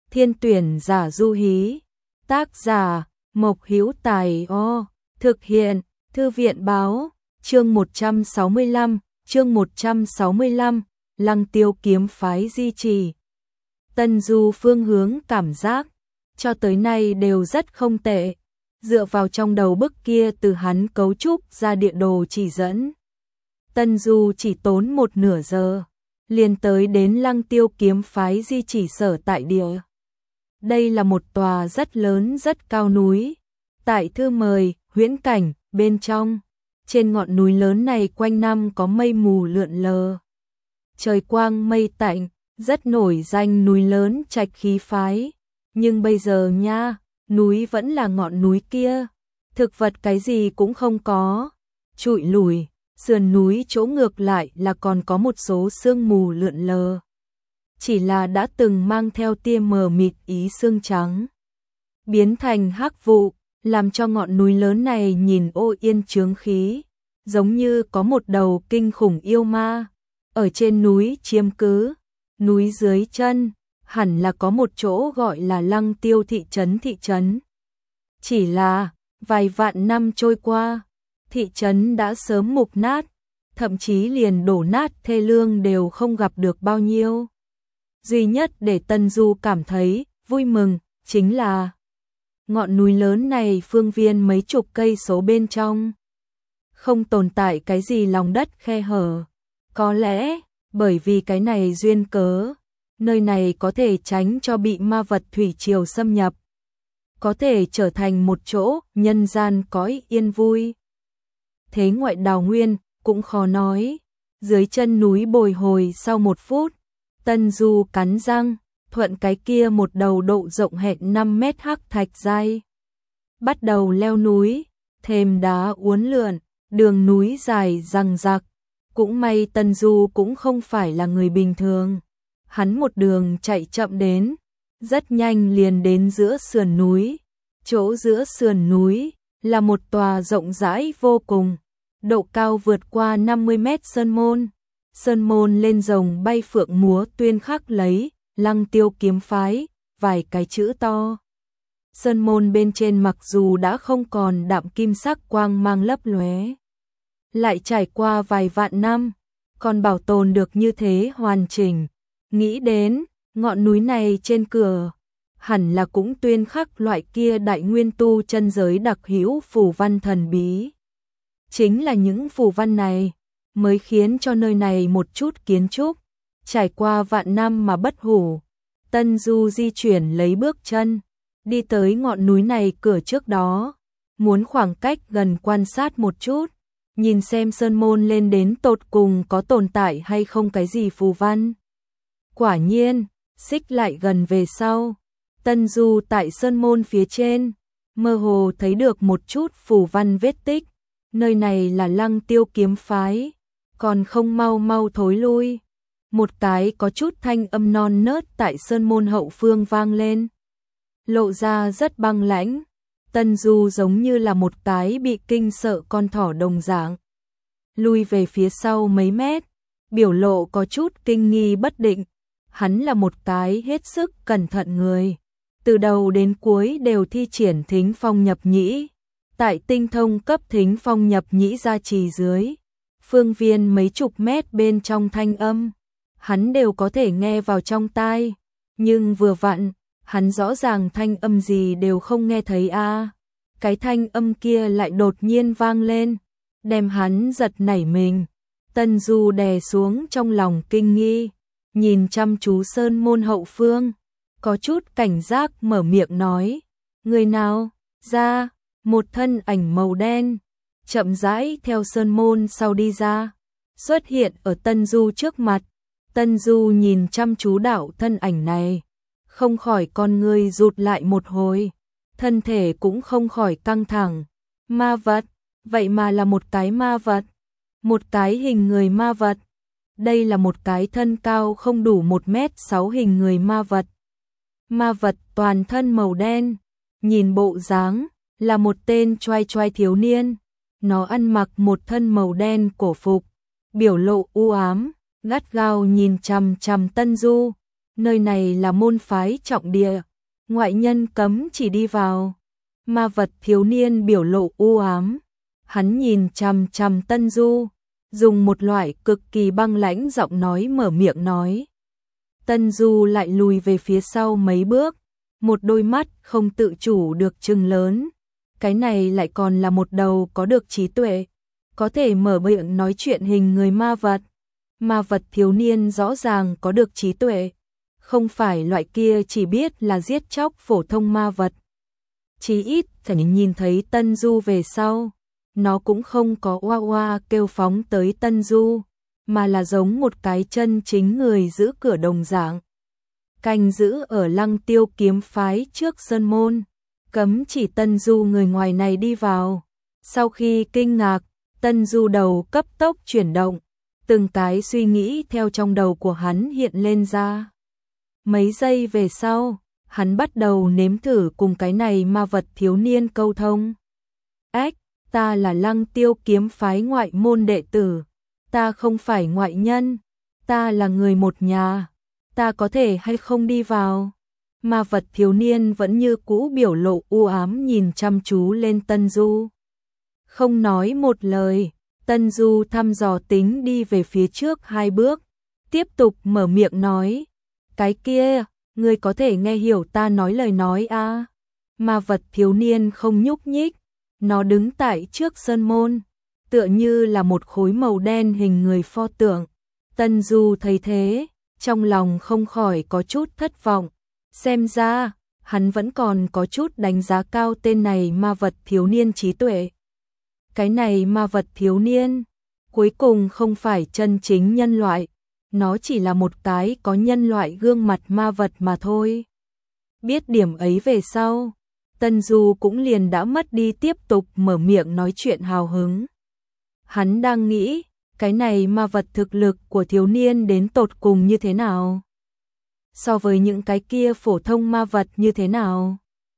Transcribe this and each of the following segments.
Thiên tuyển giả Du Hí. Tác giả Mộc Hữu Tài. Thực hiện Thư viện báo. Chương 165, Lăng Tiêu kiếm phái di trì. Tân Du phương hướng cảm giác cho tới nay đều rất không tệ. Dựa vào trong đầu bức kia từ hắn cấu trúc ra địa đồ chỉ dẫn, Tân Du chỉ tốn 1/2 giờ liền tới đến Lăng Tiêu kiếm phái di chỉ sở tại địa. Đây là một tòa rất lớn rất cao núi. Tại thư mời, huyễn cảnh, bên trong, trên ngọn núi lớn này quanh năm có mây mù lượn lờ. Trời quang mây tạnh, rất nổi danh núi lớn Trạch Khí phái. Nhưng bây giờ nha, núi vẫn là ngọn núi kia. Thực vật cái gì cũng không có. Trụi lùi, sườn núi chỗ ngược lại là còn có một số sương mù lượn lờ. Chỉ là đã từng mang theo tia mờ mịt ý sương trắng, biến thành hắc vụ, làm cho ngọn núi lớn này nhìn ô yên chướng khí, giống như có một đầu kinh khủng yêu ma ở trên núi chiếm cứ. Núi dưới chân hẳn là có một chỗ gọi là Lăng Tiêu thị trấn. Chỉ là vài vạn năm trôi qua, thị trấn đã sớm mục nát, thậm chí liền đổ nát thê lương đều không gặp được bao nhiêu. Duy nhất để Tân Du cảm thấy vui mừng chính là ngọn núi lớn này phương viên mấy chục cây số bên trong không tồn tại cái gì lòng đất khe hở. Có lẽ bởi vì cái này duyên cớ, nơi này có thể tránh cho bị ma vật thủy triều xâm nhập, có thể trở thành một chỗ nhân gian cõi yên vui. Thế ngoại đào nguyên cũng khó nói. Dưới chân núi bồi hồi sau 1 phút, Tân Du cắn răng, thuận cái kia một đầu độ rộng hẹn 5 mét hắc thạch dai, bắt đầu leo núi. Thềm đá uốn lượn, đường núi dài răng rạc. Cũng may Tân Du cũng không phải là người bình thường. Hắn một đường chạy chậm đến, rất nhanh liền đến giữa sườn núi. Chỗ giữa sườn núi là một tòa rộng rãi vô cùng, độ cao vượt qua 50 mét sơn môn. Sơn môn lên rồng bay phượng múa tuyên khắc lấy Lăng Tiêu kiếm phái vài cái chữ to. Sơn môn bên trên mặc dù đã không còn đạm kim sắc quang mang lấp lóe, lại trải qua vài vạn năm, còn bảo tồn được như thế hoàn chỉnh. Nghĩ đến ngọn núi này trên cửa hẳn là cũng tuyên khắc loại kia đại nguyên tu chân giới đặc hữu phù văn thần bí. Chính là những phù văn này mới khiến cho nơi này một chút kiến trúc trải qua vạn năm mà bất hủ. Tân Du di chuyển lấy bước chân đi tới ngọn núi này cửa trước đó, muốn khoảng cách gần quan sát một chút, nhìn xem sơn môn lên đến tột cùng có tồn tại hay không cái gì phù văn. Quả nhiên, xích lại gần về sau, Tân Du tại sơn môn phía trên mơ hồ thấy được một chút phù văn vết tích. Nơi này là Lăng Tiêu kiếm phái, còn không mau mau thối lui. Một cái có chút thanh âm non nớt tại sơn môn hậu phương vang lên, lộ ra rất băng lãnh. Tân Du giống như là một cái bị kinh sợ con thỏ đồng dạng, lui về phía sau mấy mét, biểu lộ có chút kinh nghi bất định. Hắn là một cái hết sức cẩn thận người, từ đầu đến cuối đều thi triển thính phong nhập nhĩ. Tại tinh thông cấp thính phong nhập nhĩ gia trì dưới, phương viên mấy chục mét bên trong thanh âm, hắn đều có thể nghe vào trong tai. Nhưng vừa vặn, hắn rõ ràng thanh âm gì đều không nghe thấy a. Cái thanh âm kia lại đột nhiên vang lên, đem hắn giật nảy mình. Tân Du đè xuống trong lòng kinh nghi, nhìn chăm chú sơn môn hậu phương, có chút cảnh giác mở miệng nói: người nào? Ra. Một thân ảnh màu đen chậm rãi theo sơn môn sau đi ra, xuất hiện ở Tân Du trước mặt. Tân Du nhìn chăm chú đạo thân ảnh này, không khỏi con ngươi rụt lại một hồi, thân thể cũng không khỏi căng thẳng. Ma vật, vậy mà là một cái ma vật, một cái hình người ma vật. Đây là một cái thân cao không đủ 1m6 hình người ma vật. Ma vật toàn thân màu đen, nhìn bộ dáng là một tên choai choai thiếu niên. Nó ăn mặc một thân màu đen cổ phục, biểu lộ u ám, gắt gao nhìn chằm chằm Tân Du. nơi này là môn phái trọng địa, ngoại nhân cấm chỉ đi vào. Ma vật thiếu niên biểu lộ u ám, hắn nhìn chằm chằm Tân Du, dùng một loại cực kỳ băng lãnh giọng nói mở miệng nói. Tân Du lại lùi về phía sau mấy bước, một đôi mắt không tự chủ được trừng lớn. Cái này lại còn là một đầu có được trí tuệ, có thể mở miệng nói chuyện hình người ma vật. Ma vật thiếu niên rõ ràng có được trí tuệ, không phải loại kia chỉ biết là giết chóc phổ thông ma vật. Chí ít phải nhìn thấy Tân Du về sau, nó cũng không có oa oa kêu phóng tới Tân Du, mà là giống một cái chân chính người giữ cửa đồng dạng. Canh giữ ở Lăng Tiêu kiếm phái trước sơn môn, cấm chỉ Tân Du người ngoài này đi vào. Sau khi kinh ngạc, Tân Du đầu cấp tốc chuyển động, từng cái suy nghĩ theo trong đầu của hắn hiện lên ra. Mấy giây về sau, hắn bắt đầu nếm thử cùng cái này ma vật thiếu niên câu thông. Ách, ta là Lăng Tiêu kiếm phái ngoại môn đệ tử, ta không phải ngoại nhân, ta là người một nhà, ta có thể hay không đi vào? Ma vật thiếu niên vẫn như cũ biểu lộ u ám nhìn chăm chú lên Tân Du. Không nói một lời, Tân Du thăm dò tính đi về phía trước 2 bước, tiếp tục mở miệng nói. Cái kia, ngươi có thể nghe hiểu ta nói lời nói à? Ma vật thiếu niên không nhúc nhích, nó đứng tại trước sơn môn, tựa như là một khối màu đen hình người pho tượng. Tân Du thấy thế, trong lòng không khỏi có chút thất vọng. Xem ra, hắn vẫn còn có chút đánh giá cao tên này ma vật thiếu niên trí tuệ. Cái này ma vật thiếu niên, cuối cùng không phải chân chính nhân loại, nó chỉ là một cái có nhân loại gương mặt ma vật mà thôi. Biết điểm ấy về sau, Tân Du cũng liền đã mất đi tiếp tục mở miệng nói chuyện hào hứng. Hắn đang nghĩ, cái này ma vật thực lực của thiếu niên đến tột cùng như thế nào? So với những cái kia phổ thông ma vật như thế nào?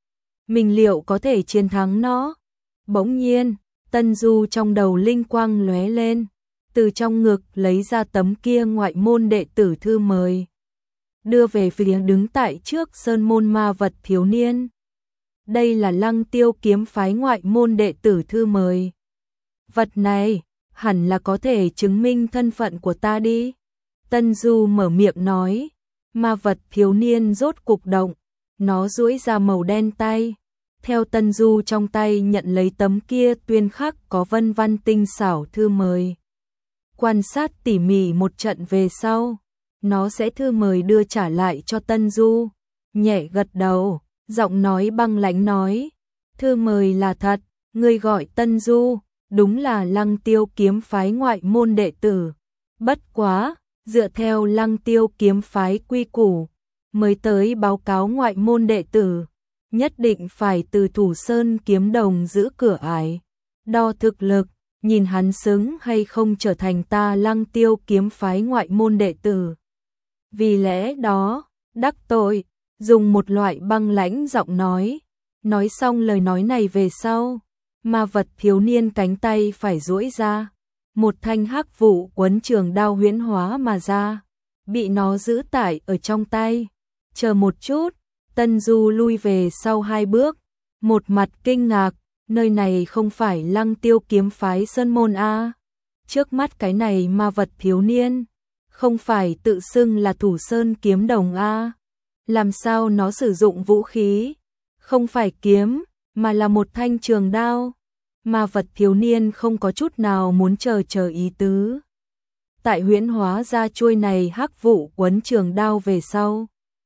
Mình liệu có thể chiến thắng nó? Bỗng nhiên, Tân Du trong đầu linh quang lóe lên, từ trong ngực lấy ra tấm kia ngoại môn đệ tử thư mời, đưa về phía đứng tại trước sơn môn ma vật thiếu niên. Đây là Lăng Tiêu kiếm phái ngoại môn đệ tử thư mời. Vật này, hẳn là có thể chứng minh thân phận của ta đi. Tân Du mở miệng nói, ma vật thiếu niên rốt cục động, nó duỗi ra màu đen tay. Theo Tân Du trong tay nhận lấy tấm kia tuyên khắc có vân văn tinh xảo thư mời. Quan sát tỉ mỉ một trận về sau, nó sẽ thư mời đưa trả lại cho Tân Du. Nhẹ gật đầu, giọng nói băng lãnh nói, thư mời là thật, ngươi gọi Tân Du, đúng là Lăng Tiêu kiếm phái ngoại môn đệ tử. Bất quá, dựa theo Lăng Tiêu kiếm phái quy củ, mới tới báo cáo ngoại môn đệ tử, nhất định phải từ Thủ Sơn kiếm đồng giữ cửa ải, đo thực lực, nhìn hắn xứng hay không trở thành ta Lăng Tiêu kiếm phái ngoại môn đệ tử. Vì lẽ đó, đắc tội, dùng một loại băng lãnh giọng nói xong lời nói này về sau, ma vật thiếu niên cánh tay phải duỗi ra, một thanh hắc vụ quấn trường đao huyễn hóa mà ra, bị nó giữ tải ở trong tay. Chờ một chút, Tân Du lui về sau 2 bước, một mặt kinh ngạc, nơi này không phải Lăng Tiêu kiếm phái sơn môn a? Trước mắt cái này ma vật thiếu niên, không phải tự xưng là Thủ Sơn kiếm đồng a? Làm sao nó sử dụng vũ khí? Không phải kiếm, mà là một thanh trường đao. Ma vật thiếu niên không có chút nào muốn chờ ý tứ. Tại huyễn hóa ra chuôi này hắc vụ quấn trường đao về sau,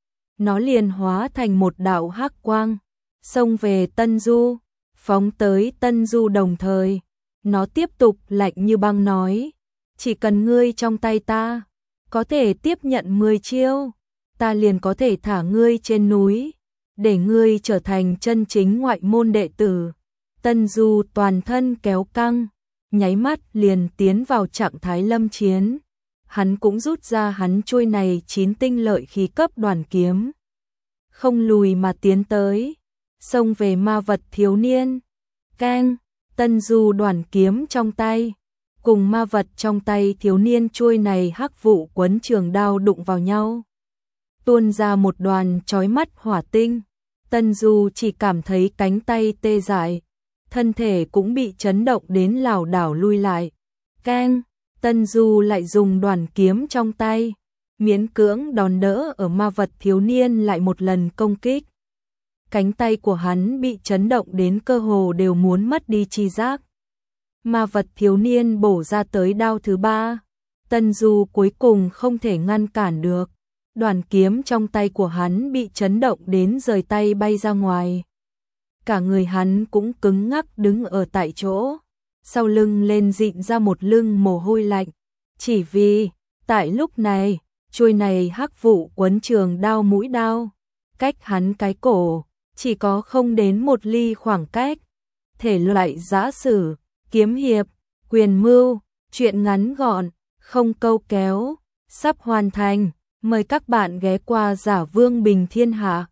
nó liền hóa thành một đạo hắc quang, xông về Tân Du, phóng tới Tân Du đồng thời. Nó tiếp tục lạnh như băng nói, chỉ cần ngươi trong tay ta, có thể tiếp nhận 10 chiêu, ta liền có thể thả ngươi trên núi, để ngươi trở thành chân chính ngoại môn đệ tử. Tân Du toàn thân kéo căng, nháy mắt liền tiến vào trạng thái lâm chiến. Hắn cũng rút ra hắn chuôi này 9 tinh lợi khí cấp đoàn kiếm, không lùi mà tiến tới, xông về ma vật thiếu niên. Keng, Tân Du đoàn kiếm trong tay, cùng ma vật trong tay thiếu niên chuôi này hắc vụ quấn trường đao đụng vào nhau. tuôn ra một đoàn chói mắt hỏa tinh. Tân Du chỉ cảm thấy cánh tay tê dại, thân thể cũng bị chấn động đến lảo đảo lui lại. Keng, Tân Du lại dùng đoàn kiếm trong tay, miễn cưỡng đòn đỡ ở ma vật thiếu niên lại một lần công kích. Cánh tay của hắn bị chấn động đến cơ hồ đều muốn mất đi chi giác. Ma vật thiếu niên bổ ra tới đao thứ ba, Tân Du cuối cùng không thể ngăn cản được. Đoàn kiếm trong tay của hắn bị chấn động đến rời tay bay ra ngoài. Cả người hắn cũng cứng ngắc đứng ở tại chỗ, sau lưng lên dịn ra một lưng mồ hôi lạnh. Chỉ vì, tại lúc này, chuôi này hắc vụ quấn trường đao mũi đao, cách hắn cái cổ, chỉ có không đến một ly khoảng cách. Thể loại giã sử, kiếm hiệp, quyền mưu, truyện ngắn gọn, không câu kéo, sắp hoàn thành. Mời các bạn ghé qua Giả Vương Bình Thiên Hạ.